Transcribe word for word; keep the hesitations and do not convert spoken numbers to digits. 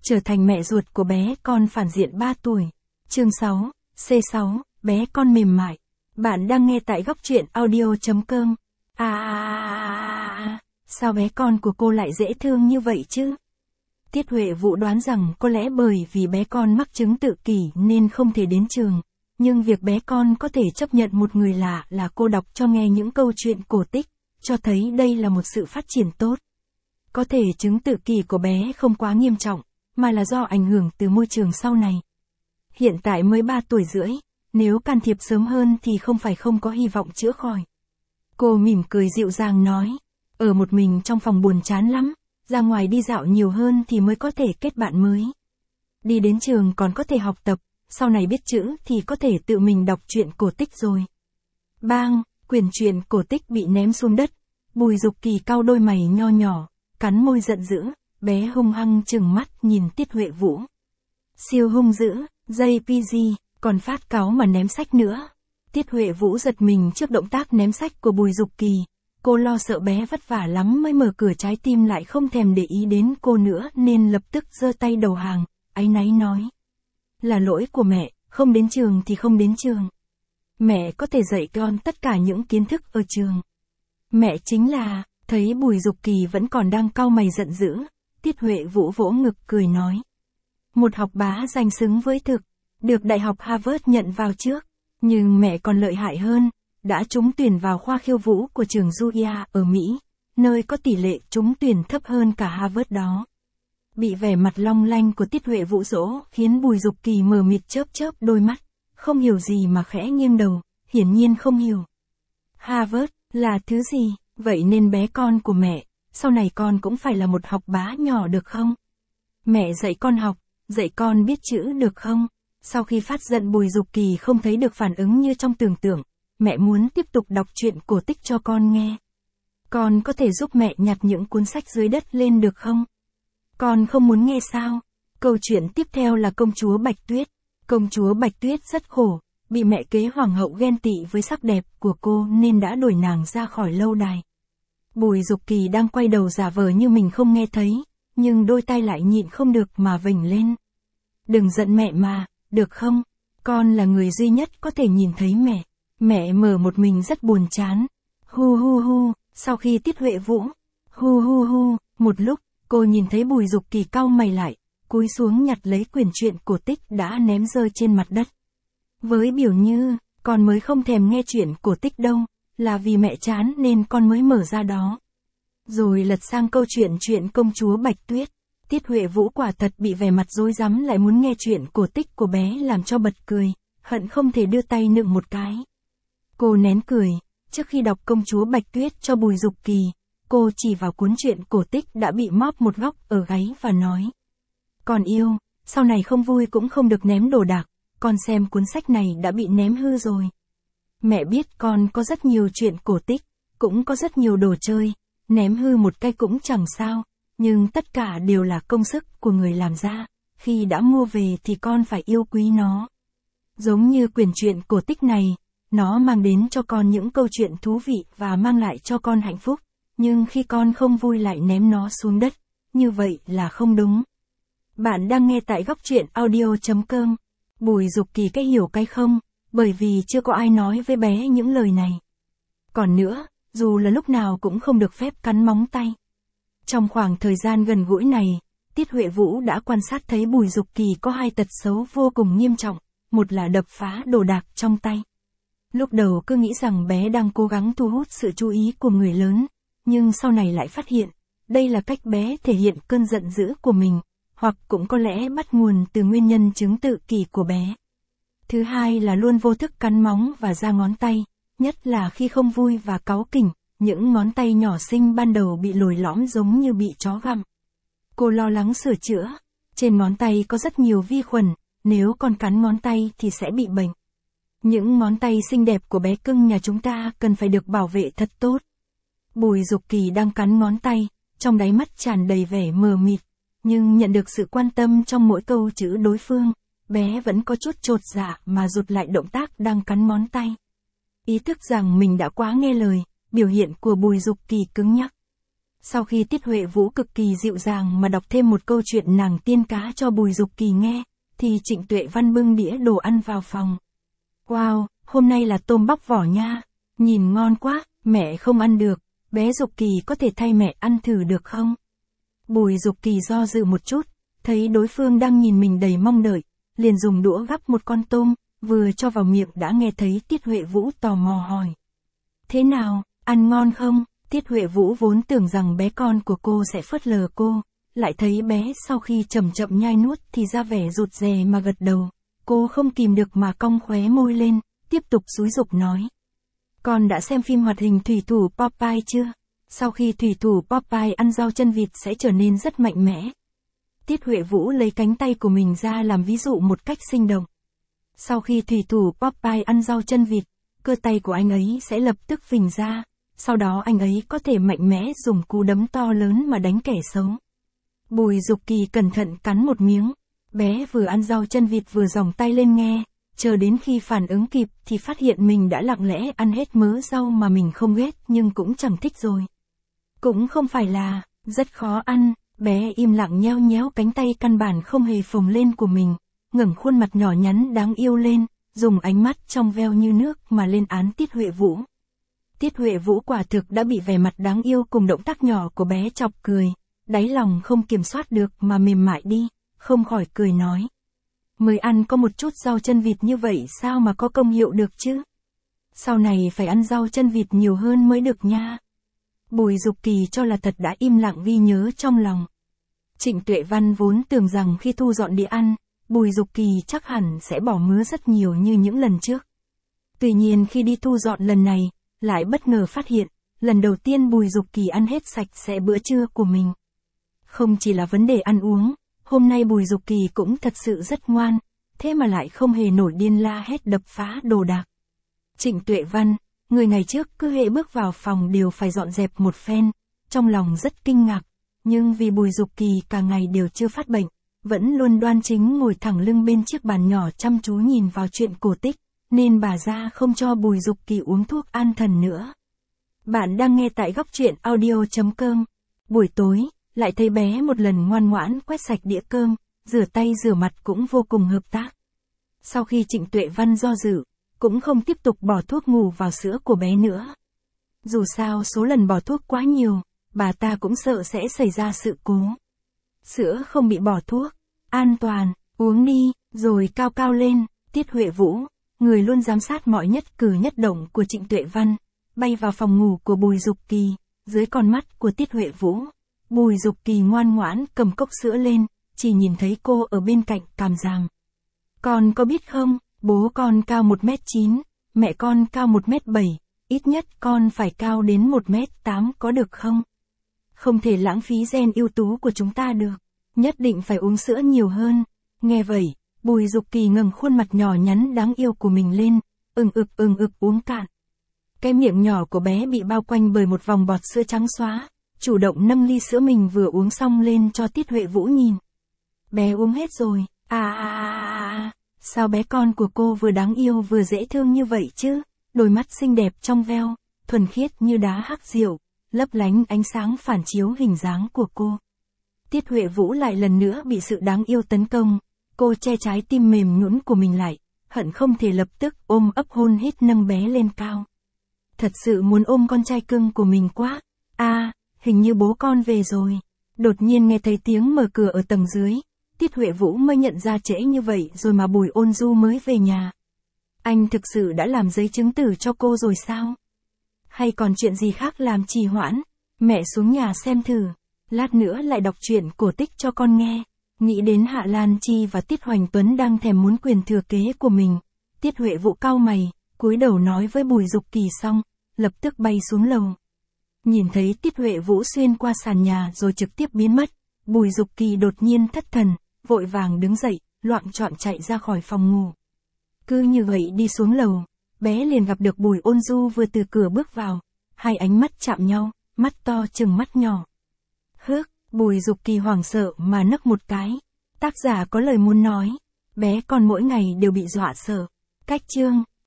trở thành mẹ ruột của bé con phản diện ba tuổi. Chương sáu, C sáu, bé con mềm mại. Bạn đang nghe tại góc truyện audio chấm com. À, à, à, sao bé con của cô lại dễ thương như vậy chứ? Tiết Huệ Vũ đoán rằng có lẽ bởi vì bé con mắc chứng tự kỷ nên không thể đến trường. Nhưng việc bé con có thể chấp nhận một người lạ là cô đọc cho nghe những câu chuyện cổ tích, cho thấy đây là một sự phát triển tốt. Có thể chứng tự kỷ của bé không quá nghiêm trọng, mà là do ảnh hưởng từ môi trường sau này. Hiện tại mới ba tuổi rưỡi, nếu can thiệp sớm hơn thì không phải không có hy vọng chữa khỏi. Cô mỉm cười dịu dàng nói, ở một mình trong phòng buồn chán lắm, ra ngoài đi dạo nhiều hơn thì mới có thể kết bạn mới. Đi đến trường còn có thể học tập, sau này biết chữ thì có thể tự mình đọc truyện cổ tích rồi. Bang, quyển truyện cổ tích bị ném xuống đất, Bùi Dục Kỳ cau đôi mày nho nhỏ, cắn môi giận dữ, bé hung hăng trừng mắt nhìn Tiết Huệ Vũ. Siêu hung dữ, dây pê giê, còn phát cáu mà ném sách nữa. Tiết Huệ Vũ giật mình trước động tác ném sách của Bùi Dục Kỳ. Cô lo sợ bé vất vả lắm mới mở cửa, trái tim lại không thèm để ý đến cô nữa nên lập tức giơ tay đầu hàng, áy náy nói. Là lỗi của mẹ, không đến trường thì không đến trường. Mẹ có thể dạy con tất cả những kiến thức ở trường. Mẹ chính là, thấy Bùi Dục Kỳ vẫn còn đang cau mày giận dữ, Tiết Huệ Vũ vỗ ngực cười nói. Một học bá danh xứng với thực, được Đại học Harvard nhận vào trước, nhưng mẹ còn lợi hại hơn, đã trúng tuyển vào khoa khiêu vũ của trường Juilliard ở Mỹ, nơi có tỷ lệ trúng tuyển thấp hơn cả Harvard đó. Bị vẻ mặt long lanh của Tiết Huệ Vũ dỗ khiến Bùi Dục Kỳ mờ mịt chớp chớp đôi mắt, không hiểu gì mà khẽ nghiêng đầu, hiển nhiên không hiểu. Harvard là thứ gì, vậy nên bé con của mẹ, sau này con cũng phải là một học bá nhỏ được không? Mẹ dạy con học, dạy con biết chữ được không? Sau khi phát giận Bùi Dục Kỳ không thấy được phản ứng như trong tưởng tượng, mẹ muốn tiếp tục đọc truyện cổ tích cho con nghe. Con có thể giúp mẹ nhặt những cuốn sách dưới đất lên được không? Con không muốn nghe sao? Câu chuyện tiếp theo là công chúa Bạch Tuyết. Công chúa Bạch Tuyết rất khổ, bị mẹ kế hoàng hậu ghen tị với sắc đẹp của cô nên đã đuổi nàng ra khỏi lâu đài. Bùi Dục Kỳ đang quay đầu giả vờ như mình không nghe thấy, nhưng đôi tay lại nhịn không được mà vểnh lên. Đừng giận mẹ mà, được không? Con là người duy nhất có thể nhìn thấy mẹ. Mẹ mở một mình rất buồn chán. Hu hu hu, sau khi Tiết Huệ Vũ. Hu hu hu, một lúc, cô nhìn thấy Bùi Dục Kỳ cau mày lại, cúi xuống nhặt lấy quyển truyện cổ tích đã ném rơi trên mặt đất. Với biểu như, con mới không thèm nghe chuyện cổ tích đâu, là vì mẹ chán nên con mới mở ra đó. Rồi lật sang câu chuyện chuyện công chúa Bạch Tuyết. Tiết Huệ Vũ quả thật bị vẻ mặt rối rắm lại muốn nghe chuyện cổ tích của bé làm cho bật cười, hận không thể đưa tay nựng một cái. Cô nén cười, trước khi đọc công chúa Bạch Tuyết cho Bùi Dục Kỳ, cô chỉ vào cuốn truyện cổ tích đã bị móp một góc ở gáy và nói. Con yêu, sau này không vui cũng không được ném đồ đạc, con xem cuốn sách này đã bị ném hư rồi. Mẹ biết con có rất nhiều truyện cổ tích, cũng có rất nhiều đồ chơi, ném hư một cái cũng chẳng sao, nhưng tất cả đều là công sức của người làm ra, khi đã mua về thì con phải yêu quý nó. Giống như quyển truyện cổ tích này, nó mang đến cho con những câu chuyện thú vị và mang lại cho con hạnh phúc, nhưng khi con không vui lại ném nó xuống đất, như vậy là không đúng. Bạn đang nghe tại góc truyện audio chấm com. Bùi Dục Kỳ cái hiểu cái không, bởi vì chưa có ai nói với bé những lời này. Còn nữa, dù là lúc nào cũng không được phép cắn móng tay. Trong khoảng thời gian gần gũi này, Tiết Huệ Vũ đã quan sát thấy Bùi Dục Kỳ có hai tật xấu vô cùng nghiêm trọng, một là đập phá đồ đạc trong tay. Lúc đầu cứ nghĩ rằng bé đang cố gắng thu hút sự chú ý của người lớn, nhưng sau này lại phát hiện, đây là cách bé thể hiện cơn giận dữ của mình, hoặc cũng có lẽ bắt nguồn từ nguyên nhân chứng tự kỷ của bé. Thứ hai là luôn vô thức cắn móng và ra ngón tay, nhất là khi không vui và cáu kỉnh, những ngón tay nhỏ xinh ban đầu bị lồi lõm giống như bị chó gặm. Cô lo lắng sửa chữa, trên ngón tay có rất nhiều vi khuẩn, nếu con cắn ngón tay thì sẽ bị bệnh. Những ngón tay xinh đẹp của bé cưng nhà chúng ta cần phải được bảo vệ thật tốt. Bùi Dục Kỳ đang cắn ngón tay, trong đáy mắt tràn đầy vẻ mờ mịt, nhưng nhận được sự quan tâm trong mỗi câu chữ đối phương, bé vẫn có chút chột dạ mà rụt lại động tác đang cắn ngón tay. Ý thức rằng mình đã quá nghe lời, biểu hiện của Bùi Dục Kỳ cứng nhắc. Sau khi Tiết Huệ Vũ cực kỳ dịu dàng mà đọc thêm một câu chuyện nàng tiên cá cho Bùi Dục Kỳ nghe, thì Trịnh Tuệ Văn bưng đĩa đồ ăn vào phòng. Wow, hôm nay là tôm bóc vỏ nha, nhìn ngon quá, mẹ không ăn được, bé Dục Kỳ có thể thay mẹ ăn thử được không? Bùi Dục Kỳ do dự một chút, thấy đối phương đang nhìn mình đầy mong đợi, liền dùng đũa gắp một con tôm, vừa cho vào miệng đã nghe thấy Tiết Huệ Vũ tò mò hỏi. Thế nào, ăn ngon không? Tiết Huệ Vũ vốn tưởng rằng bé con của cô sẽ phớt lờ cô, lại thấy bé sau khi chậm chậm nhai nuốt thì ra vẻ rụt rè mà gật đầu. Cô không kìm được mà cong khóe môi lên, tiếp tục xúi giục nói. Con đã xem phim hoạt hình Thủy thủ Popeye chưa? Sau khi Thủy thủ Popeye ăn rau chân vịt sẽ trở nên rất mạnh mẽ. Tiết Huệ Vũ lấy cánh tay của mình ra làm ví dụ một cách sinh động. Sau khi Thủy thủ Popeye ăn rau chân vịt, cơ tay của anh ấy sẽ lập tức phình ra, sau đó anh ấy có thể mạnh mẽ dùng cú đấm to lớn mà đánh kẻ xấu. Bùi Dục Kỳ cẩn thận cắn một miếng, bé vừa ăn rau chân vịt vừa giòng tay lên nghe, chờ đến khi phản ứng kịp thì phát hiện mình đã lặng lẽ ăn hết mớ rau mà mình không ghét nhưng cũng chẳng thích rồi. Cũng không phải là, rất khó ăn, bé im lặng nheo nhéo cánh tay căn bản không hề phồng lên của mình, ngẩng khuôn mặt nhỏ nhắn đáng yêu lên, dùng ánh mắt trong veo như nước mà lên án Tiết Huệ Vũ. Tiết Huệ Vũ quả thực đã bị vẻ mặt đáng yêu cùng động tác nhỏ của bé chọc cười, đáy lòng không kiểm soát được mà mềm mại đi, không khỏi cười nói. Mới ăn có một chút rau chân vịt như vậy sao mà có công hiệu được chứ? Sau này phải ăn rau chân vịt nhiều hơn mới được nha. Bùi Dục Kỳ cho là thật đã im lặng ghi nhớ trong lòng. Trịnh Tuệ Văn vốn tưởng rằng khi thu dọn đĩa ăn, Bùi Dục Kỳ chắc hẳn sẽ bỏ mứa rất nhiều như những lần trước. Tuy nhiên khi đi thu dọn lần này, lại bất ngờ phát hiện, lần đầu tiên Bùi Dục Kỳ ăn hết sạch sẽ bữa trưa của mình. Không chỉ là vấn đề ăn uống, hôm nay Bùi Dục Kỳ cũng thật sự rất ngoan, thế mà lại không hề nổi điên la hét đập phá đồ đạc. Trịnh Tuệ Văn, người ngày trước cứ hễ bước vào phòng đều phải dọn dẹp một phen, trong lòng rất kinh ngạc, nhưng vì Bùi Dục Kỳ cả ngày đều chưa phát bệnh, vẫn luôn đoan chính ngồi thẳng lưng bên chiếc bàn nhỏ chăm chú nhìn vào chuyện cổ tích, nên bà ra không cho Bùi Dục Kỳ uống thuốc an thần nữa. Bạn đang nghe tại góc truyện audio chấm com. Buổi tối, lại thấy bé một lần ngoan ngoãn quét sạch đĩa cơm, rửa tay rửa mặt cũng vô cùng hợp tác. Sau khi Trịnh Tuệ Văn do dự, cũng không tiếp tục bỏ thuốc ngủ vào sữa của bé nữa. Dù sao số lần bỏ thuốc quá nhiều, bà ta cũng sợ sẽ xảy ra sự cố. Sữa không bị bỏ thuốc, an toàn, uống đi, rồi cao cao lên, Tiết Huệ Vũ, người luôn giám sát mọi nhất cử nhất động của Trịnh Tuệ Văn, bay vào phòng ngủ của Bùi Dục Kỳ, dưới con mắt của Tiết Huệ Vũ. Bùi Dục Kỳ ngoan ngoãn cầm cốc sữa lên, chỉ nhìn thấy cô ở bên cạnh càm ràm. Con có biết không, bố con cao một mét chín, mẹ con cao một mét bảy, ít nhất con phải cao đến một mét tám có được không? Không thể lãng phí gen ưu tú của chúng ta được, nhất định phải uống sữa nhiều hơn. Nghe vậy, Bùi Dục Kỳ ngẩng khuôn mặt nhỏ nhắn đáng yêu của mình lên, ừng ực ừng ực uống cạn. Cái miệng nhỏ của bé bị bao quanh bởi một vòng bọt sữa trắng xóa, chủ động nâng ly sữa mình vừa uống xong lên cho Tiết Huệ Vũ nhìn. Bé uống hết rồi, à à à à, sao bé con của cô vừa đáng yêu vừa dễ thương như vậy chứ, đôi mắt xinh đẹp trong veo, thuần khiết như đá hắc rượu, lấp lánh ánh sáng phản chiếu hình dáng của cô. Tiết Huệ Vũ lại lần nữa bị sự đáng yêu tấn công, cô che trái tim mềm nhũn của mình lại, hận không thể lập tức ôm ấp hôn hít nâng bé lên cao. Thật sự muốn ôm con trai cưng của mình quá. À, hình như bố con về rồi. Đột nhiên nghe thấy tiếng mở cửa ở tầng dưới, Tiết Huệ Vũ mới nhận ra trễ như vậy rồi mà Bùi Ôn Du mới về nhà. Anh thực sự đã làm giấy chứng tử cho cô rồi sao? Hay còn chuyện gì khác làm trì hoãn? Mẹ xuống nhà xem thử, lát nữa lại đọc truyện cổ tích cho con nghe. Nghĩ đến Hạ Lan Chi và Tiết Hoành Tuấn đang thèm muốn quyền thừa kế của mình, Tiết Huệ Vũ cau mày, cúi đầu nói với Bùi Dục Kỳ xong, lập tức bay xuống lầu. Nhìn thấy Tiết Huệ Vũ xuyên qua sàn nhà rồi trực tiếp biến mất, Bùi Dục Kỳ đột nhiên thất thần, vội vàng đứng dậy, loạng choạng chạy ra khỏi phòng ngủ. Cứ như vậy đi xuống lầu, bé liền gặp được Bùi Ôn Du vừa từ cửa bước vào, hai ánh mắt chạm nhau, mắt to chừng mắt nhỏ. Hước, Bùi Dục Kỳ hoảng sợ mà nấc một cái. Tác giả có lời muốn nói, bé con mỗi ngày đều bị dọa sợ. Cách chương